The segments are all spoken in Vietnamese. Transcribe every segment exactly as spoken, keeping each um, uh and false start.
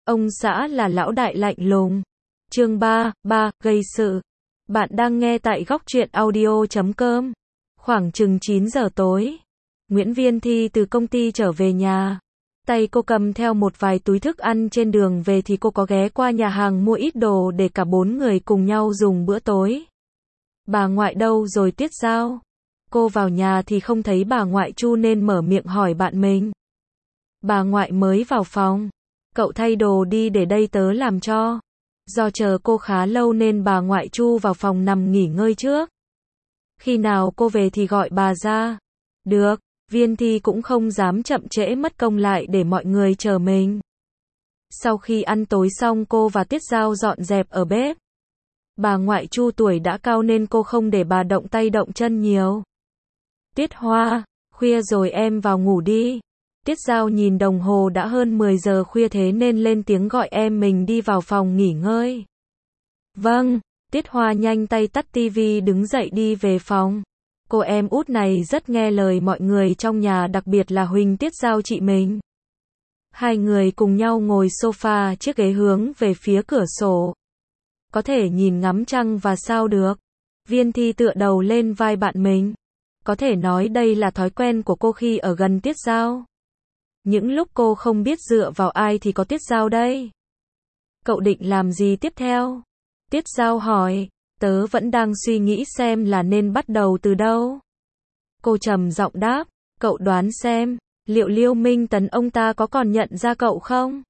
Ông xã là lão đại lạnh lùng. Chương ba, ba, gây sự. Bạn đang nghe tại góc truyện audio chấm com. Khoảng chừng chín giờ tối, Nguyễn Viên Thi từ công ty trở về nhà. Tay cô cầm theo một vài túi thức ăn, trên đường về thì cô có ghé qua nhà hàng mua ít đồ để cả bốn người cùng nhau dùng bữa tối. Bà ngoại đâu rồi Tiết Dao? Cô vào nhà thì không thấy bà ngoại Chu nên mở miệng hỏi bạn mình. Bà ngoại mới vào phòng. Cậu thay đồ đi để đây tớ làm cho. Do chờ cô khá lâu nên bà ngoại Chu vào phòng nằm nghỉ ngơi trước. Khi nào cô về thì gọi bà ra. Được, Viên Thi cũng không dám chậm trễ mất công lại để mọi người chờ mình. Sau khi ăn tối xong, cô và Tiết Dao dọn dẹp ở bếp. Bà ngoại Chu tuổi đã cao nên cô không để bà động tay động chân nhiều. Tiết Hoa, khuya rồi em vào ngủ đi. Tiết Dao nhìn đồng hồ đã hơn mười giờ khuya thế nên lên tiếng gọi em mình đi vào phòng nghỉ ngơi. Vâng, Tiết Hoa nhanh tay tắt tivi đứng dậy đi về phòng. Cô em út này rất nghe lời mọi người trong nhà, đặc biệt là Huỳnh Tiết Dao chị mình. Hai người cùng nhau ngồi sofa, chiếc ghế hướng về phía cửa sổ. Có thể nhìn ngắm trăng và sao được. Viên Thi tựa đầu lên vai bạn mình. Có thể nói đây là thói quen của cô khi ở gần Tiết Dao. Những lúc cô không biết dựa vào ai thì có Tiết Dao đây. Cậu định làm gì tiếp theo? Tiết Dao hỏi. Tớ vẫn đang suy nghĩ xem là nên bắt đầu từ đâu. Cô trầm giọng đáp. Cậu đoán xem, liệu Liêu Minh Tấn ông ta có còn nhận ra cậu không?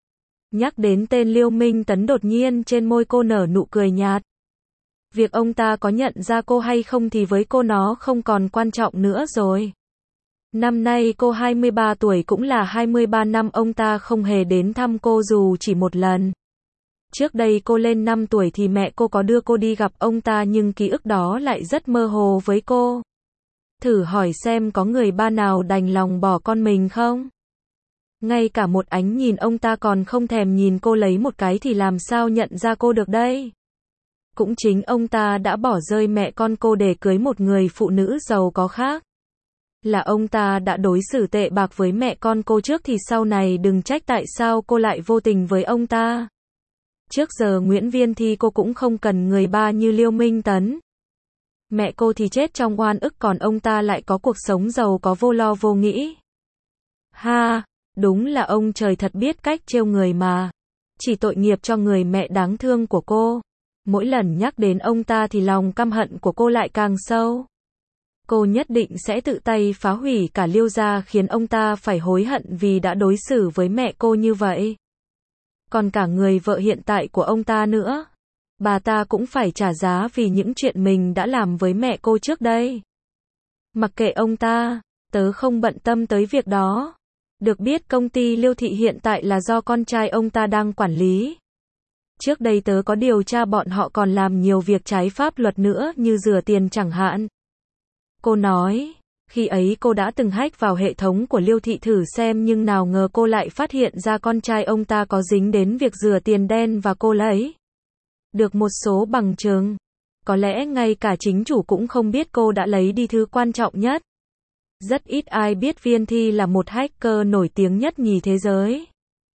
Nhắc đến tên Liêu Minh Tấn, đột nhiên trên môi cô nở nụ cười nhạt. Việc ông ta có nhận ra cô hay không thì với cô nó không còn quan trọng nữa rồi. Năm nay cô hai mươi ba tuổi, cũng là hai mươi ba năm ông ta không hề đến thăm cô dù chỉ một lần. Trước đây cô lên năm tuổi thì mẹ cô có đưa cô đi gặp ông ta, nhưng ký ức đó lại rất mơ hồ với cô. Thử hỏi xem có người ba nào đành lòng bỏ con mình không? Ngay cả một ánh nhìn ông ta còn không thèm nhìn cô lấy một cái thì làm sao nhận ra cô được đây? Cũng chính ông ta đã bỏ rơi mẹ con cô để cưới một người phụ nữ giàu có khác. Là ông ta đã đối xử tệ bạc với mẹ con cô trước thì sau này đừng trách tại sao cô lại vô tình với ông ta. Trước giờ Nguyễn Viên Thi cô cũng không cần người ba như Liêu Minh Tấn. Mẹ cô thì chết trong oan ức, còn ông ta lại có cuộc sống giàu có vô lo vô nghĩ. Ha, đúng là ông trời thật biết cách trêu người mà. Chỉ tội nghiệp cho người mẹ đáng thương của cô. Mỗi lần nhắc đến ông ta thì lòng căm hận của cô lại càng sâu. Cô nhất định sẽ tự tay phá hủy cả Liêu gia, khiến ông ta phải hối hận vì đã đối xử với mẹ cô như vậy. Còn cả người vợ hiện tại của ông ta nữa. Bà ta cũng phải trả giá vì những chuyện mình đã làm với mẹ cô trước đây. Mặc kệ ông ta, tớ không bận tâm tới việc đó. Được biết công ty Liêu Thị hiện tại là do con trai ông ta đang quản lý. Trước đây tớ có điều tra, bọn họ còn làm nhiều việc trái pháp luật nữa, như rửa tiền chẳng hạn. Cô nói, khi ấy cô đã từng hack vào hệ thống của Liêu Thị thử xem, nhưng nào ngờ cô lại phát hiện ra con trai ông ta có dính đến việc rửa tiền đen và cô lấy được một số bằng chứng. Có lẽ ngay cả chính chủ cũng không biết cô đã lấy đi thứ quan trọng nhất. Rất ít ai biết Viên Thi là một hacker nổi tiếng nhất nhì thế giới.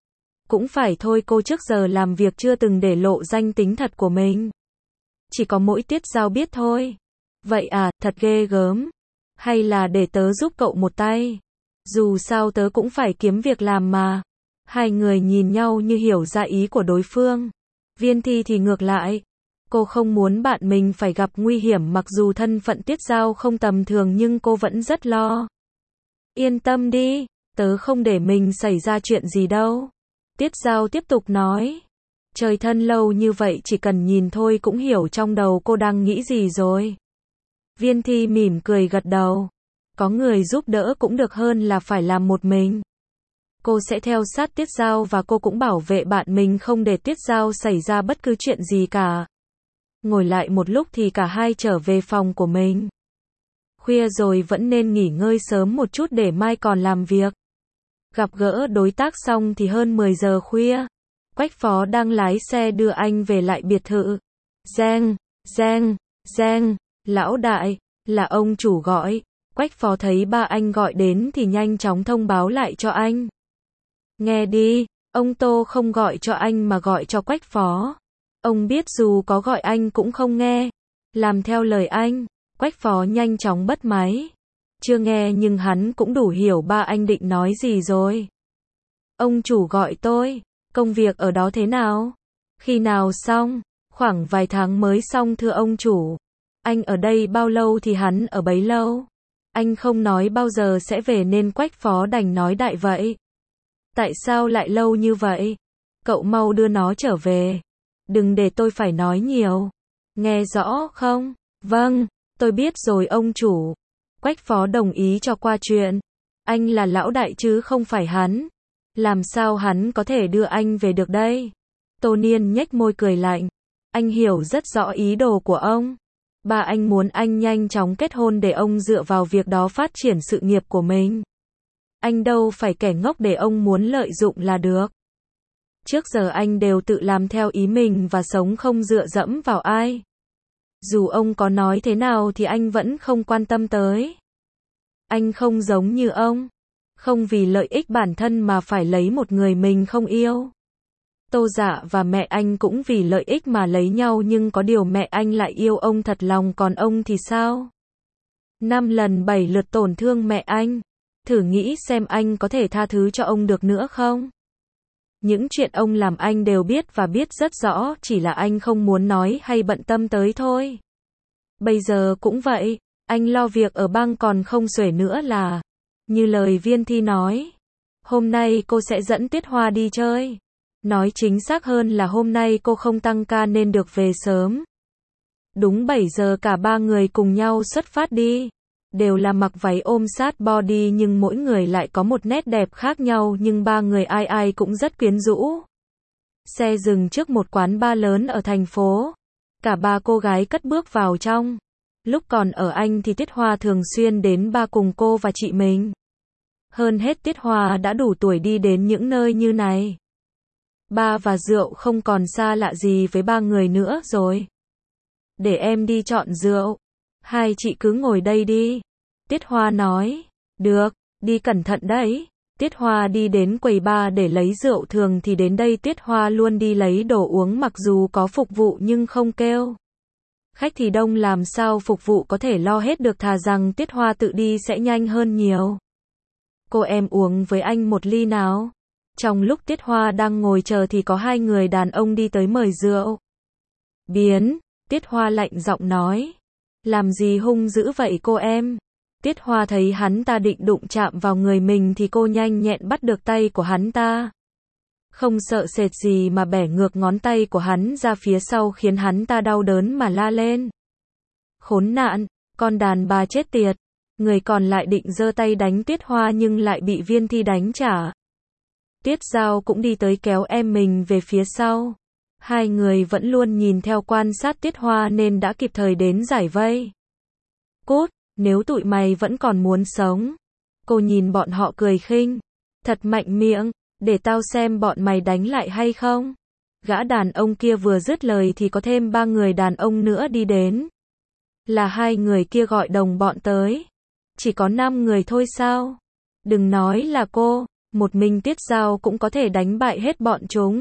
Cũng phải thôi, cô trước giờ làm việc chưa từng để lộ danh tính thật của mình. Chỉ có mỗi Tiết Dao biết thôi. Vậy à, thật ghê gớm. Hay là để tớ giúp cậu một tay? Dù sao tớ cũng phải kiếm việc làm mà. Hai người nhìn nhau như hiểu ra ý của đối phương. Viên Thi thì ngược lại. Cô không muốn bạn mình phải gặp nguy hiểm, mặc dù thân phận Tiết Dao không tầm thường nhưng cô vẫn rất lo. Yên tâm đi, tớ không để mình xảy ra chuyện gì đâu. Tiết Dao tiếp tục nói. Chơi thân lâu như vậy chỉ cần nhìn thôi cũng hiểu trong đầu cô đang nghĩ gì rồi. Viên Thi mỉm cười gật đầu. Có người giúp đỡ cũng được hơn là phải làm một mình. Cô sẽ theo sát Tiết Dao và cô cũng bảo vệ bạn mình không để Tiết Dao xảy ra bất cứ chuyện gì cả. Ngồi lại một lúc thì cả hai trở về phòng của mình. Khuya rồi vẫn nên nghỉ ngơi sớm một chút để mai còn làm việc. Gặp gỡ đối tác xong thì hơn mười giờ khuya. Quách Phó đang lái xe đưa anh về lại biệt thự. Giang, Giang, Giang, lão đại, là ông chủ gọi. Quách Phó thấy ba anh gọi đến thì nhanh chóng thông báo lại cho anh. Nghe đi, Ông Tô không gọi cho anh mà gọi cho Quách Phó. Ông biết dù có gọi anh cũng không nghe. Làm theo lời anh, Quách Phó nhanh chóng bắt máy. Chưa nghe nhưng hắn cũng đủ hiểu ba anh định nói gì rồi. Ông chủ gọi tôi, công việc ở đó thế nào? Khi nào xong? Khoảng vài tháng mới xong thưa ông chủ. Anh ở đây bao lâu thì hắn ở bấy lâu. Anh không nói bao giờ sẽ về nên Quách Phó đành nói đại vậy. Tại sao lại lâu như vậy? Cậu mau đưa nó trở về. Đừng để tôi phải nói nhiều. Nghe rõ không? Vâng, tôi biết rồi ông chủ. Quách Phó đồng ý cho qua chuyện. Anh là lão đại chứ không phải hắn. Làm sao hắn có thể đưa anh về được đây? Tô Niên nhếch môi cười lạnh. Anh hiểu rất rõ ý đồ của ông. Ba anh muốn anh nhanh chóng kết hôn để ông dựa vào việc đó phát triển sự nghiệp của mình. Anh đâu phải kẻ ngốc để ông muốn lợi dụng là được. Trước giờ anh đều tự làm theo ý mình và sống không dựa dẫm vào ai. Dù ông có nói thế nào thì anh vẫn không quan tâm tới. Anh không giống như ông. Không vì lợi ích bản thân mà phải lấy một người mình không yêu. Tô Dạ và mẹ anh cũng vì lợi ích mà lấy nhau nhưng có điều mẹ anh lại yêu ông thật lòng còn ông thì sao? Năm lần bảy lượt tổn thương mẹ anh. Thử nghĩ xem anh có thể tha thứ cho ông được nữa không? Những chuyện ông làm anh đều biết và biết rất rõ, chỉ là anh không muốn nói hay bận tâm tới thôi. Bây giờ cũng vậy, anh lo việc ở bang còn không xuể nữa là, như lời Viên Thi nói. Hôm nay cô sẽ dẫn Tuyết Hoa đi chơi. Nói chính xác hơn là hôm nay cô không tăng ca nên được về sớm. Đúng bảy giờ cả ba người cùng nhau xuất phát đi. Đều là mặc váy ôm sát body nhưng mỗi người lại có một nét đẹp khác nhau nhưng ba người ai ai cũng rất quyến rũ. Xe dừng trước một quán bar lớn ở thành phố. Cả ba cô gái cất bước vào trong. Lúc còn ở Anh thì Tuyết Hoa thường xuyên đến bar cùng cô và chị mình. Hơn hết Tuyết Hoa đã đủ tuổi đi đến những nơi như này. Bar và rượu không còn xa lạ gì với ba người nữa rồi. Để em đi chọn rượu. Hai chị cứ ngồi đây đi. Tuyết Hoa nói. Được, đi cẩn thận đấy. Tuyết Hoa đi đến quầy bar để lấy rượu thường thì đến đây Tuyết Hoa luôn đi lấy đồ uống mặc dù có phục vụ nhưng không kêu. Khách thì đông làm sao phục vụ có thể lo hết được thà rằng Tuyết Hoa tự đi sẽ nhanh hơn nhiều. Cô em uống với anh một ly nào. Trong lúc Tuyết Hoa đang ngồi chờ thì có hai người đàn ông đi tới mời rượu. Biến, Tuyết Hoa lạnh giọng nói. Làm gì hung dữ vậy cô em? Tuyết Hoa thấy hắn ta định đụng chạm vào người mình thì cô nhanh nhẹn bắt được tay của hắn ta. Không sợ sệt gì mà bẻ ngược ngón tay của hắn ra phía sau khiến hắn ta đau đớn mà la lên. Khốn nạn, con đàn bà chết tiệt. Người còn lại định giơ tay đánh Tuyết Hoa nhưng lại bị Viên Thi đánh trả. Tuyết Giao cũng đi tới kéo em mình về phía sau. Hai người vẫn luôn nhìn theo quan sát Tuyết Hoa nên đã kịp thời đến giải vây. Cút, nếu tụi mày vẫn còn muốn sống. Cô nhìn bọn họ cười khinh. Thật mạnh miệng, để tao xem bọn mày đánh lại hay không. Gã đàn ông kia vừa dứt lời thì có thêm ba người đàn ông nữa đi đến. Là hai người kia gọi đồng bọn tới. Chỉ có năm người thôi sao? Đừng nói là cô, một mình Tuyết Giao cũng có thể đánh bại hết bọn chúng.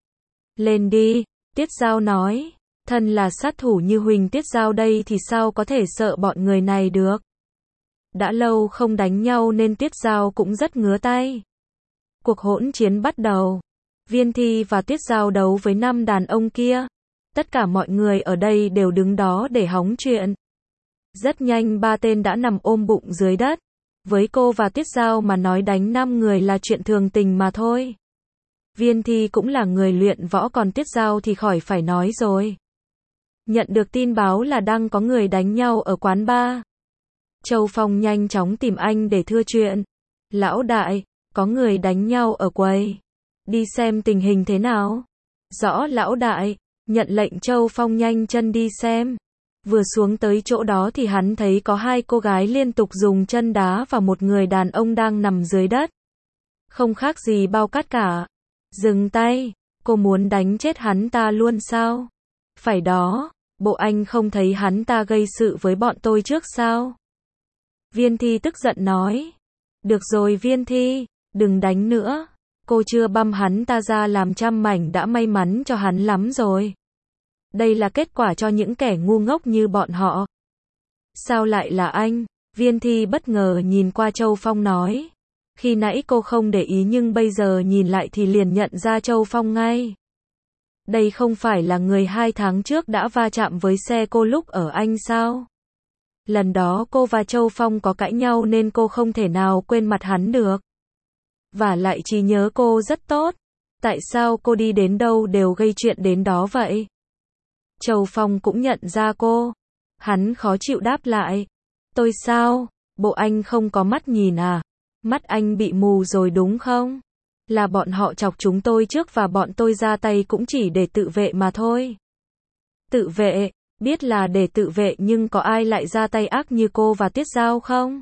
Lên đi, Tuyết Giao nói. Thân là sát thủ như Huỳnh Tuyết Giao đây thì sao có thể sợ bọn người này được. Đã lâu không đánh nhau nên Tuyết Giao cũng rất ngứa tay. Cuộc hỗn chiến bắt đầu. Viên Thi và Tuyết Giao đấu với năm đàn ông kia. Tất cả mọi người ở đây đều đứng đó để hóng chuyện. Rất nhanh ba tên đã nằm ôm bụng dưới đất. Với cô và Tuyết Giao mà nói đánh năm người là chuyện thường tình mà thôi. Viên Thi cũng là người luyện võ còn Tuyết Giao thì khỏi phải nói rồi. Nhận được tin báo là đang có người đánh nhau ở quán bar. Châu Phong nhanh chóng tìm anh để thưa chuyện. Lão đại, có người đánh nhau ở quầy. Đi xem tình hình thế nào. Rõ lão đại, nhận lệnh Châu Phong nhanh chân đi xem. Vừa xuống tới chỗ đó thì hắn thấy có hai cô gái liên tục dùng chân đá vào một người đàn ông đang nằm dưới đất. Không khác gì bao cát cả. Dừng tay, cô muốn đánh chết hắn ta luôn sao? Phải đó, bộ anh không thấy hắn ta gây sự với bọn tôi trước sao? Viên Thi tức giận nói. Được rồi Viên Thi, đừng đánh nữa. Cô chưa băm hắn ta ra làm trăm mảnh đã may mắn cho hắn lắm rồi. Đây là kết quả cho những kẻ ngu ngốc như bọn họ. Sao lại là anh? Viên Thi bất ngờ nhìn qua Châu Phong nói. Khi nãy cô không để ý nhưng bây giờ nhìn lại thì liền nhận ra Châu Phong ngay. Đây không phải là người hai tháng trước đã va chạm với xe cô lúc ở Anh sao? Lần đó cô và Châu Phong có cãi nhau nên cô không thể nào quên mặt hắn được. Và lại trí nhớ cô rất tốt. Tại sao cô đi đến đâu đều gây chuyện đến đó vậy? Châu Phong cũng nhận ra cô. Hắn khó chịu đáp lại. Tôi sao? Bộ anh không có mắt nhìn à? Mắt anh bị mù rồi đúng không? Là bọn họ chọc chúng tôi trước và bọn tôi ra tay cũng chỉ để tự vệ mà thôi. Tự vệ? Biết là để tự vệ nhưng có ai lại ra tay ác như cô và Tiết Giao không?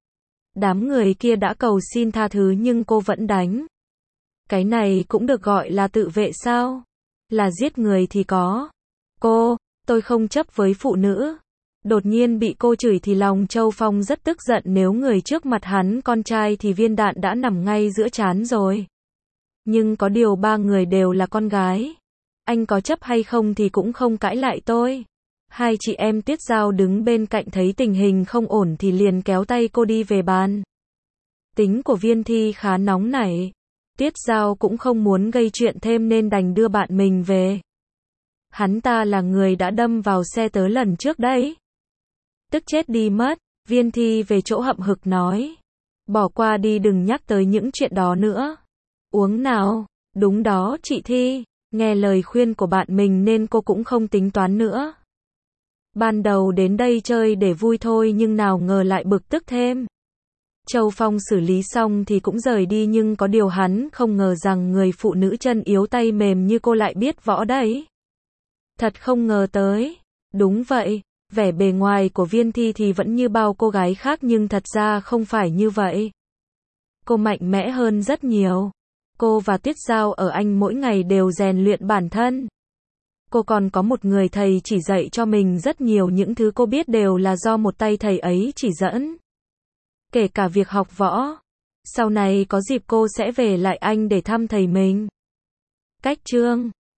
Đám người kia đã cầu xin tha thứ nhưng cô vẫn đánh. Cái này cũng được gọi là tự vệ sao? Là giết người thì có. Cô, tôi không chấp với phụ nữ. Đột nhiên bị cô chửi thì lòng Châu Phong rất tức giận, nếu người trước mặt hắn con trai thì viên đạn đã nằm ngay giữa trán rồi. Nhưng có điều ba người đều là con gái. Anh có chấp hay không thì cũng không cãi lại tôi. Hai chị em Tiết Giao đứng bên cạnh thấy tình hình không ổn thì liền kéo tay cô đi về bàn. Tính của Viên Thi khá nóng nảy. Tiết Giao cũng không muốn gây chuyện thêm nên đành đưa bạn mình về. Hắn ta là người đã đâm vào xe tớ lần trước đấy. Tức chết đi mất. Viên Thi về chỗ hậm hực nói. Bỏ qua đi, đừng nhắc tới những chuyện đó nữa. Uống nào. Đúng đó chị Thi. Nghe lời khuyên của bạn mình nên cô cũng không tính toán nữa. Ban đầu đến đây chơi để vui thôi nhưng nào ngờ lại bực tức thêm. Châu Phong xử lý xong thì cũng rời đi nhưng có điều hắn không ngờ rằng người phụ nữ chân yếu tay mềm như cô lại biết võ đấy. Thật không ngờ tới. Đúng vậy, vẻ bề ngoài của Viên Thi thì vẫn như bao cô gái khác nhưng thật ra không phải như vậy. Cô mạnh mẽ hơn rất nhiều. Cô và Tiết Giao ở Anh mỗi ngày đều rèn luyện bản thân. Cô còn có một người thầy chỉ dạy cho mình rất nhiều, những thứ cô biết đều là do một tay thầy ấy chỉ dẫn. Kể cả việc học võ. Sau này có dịp cô sẽ về lại Anh để thăm thầy mình. Cách chương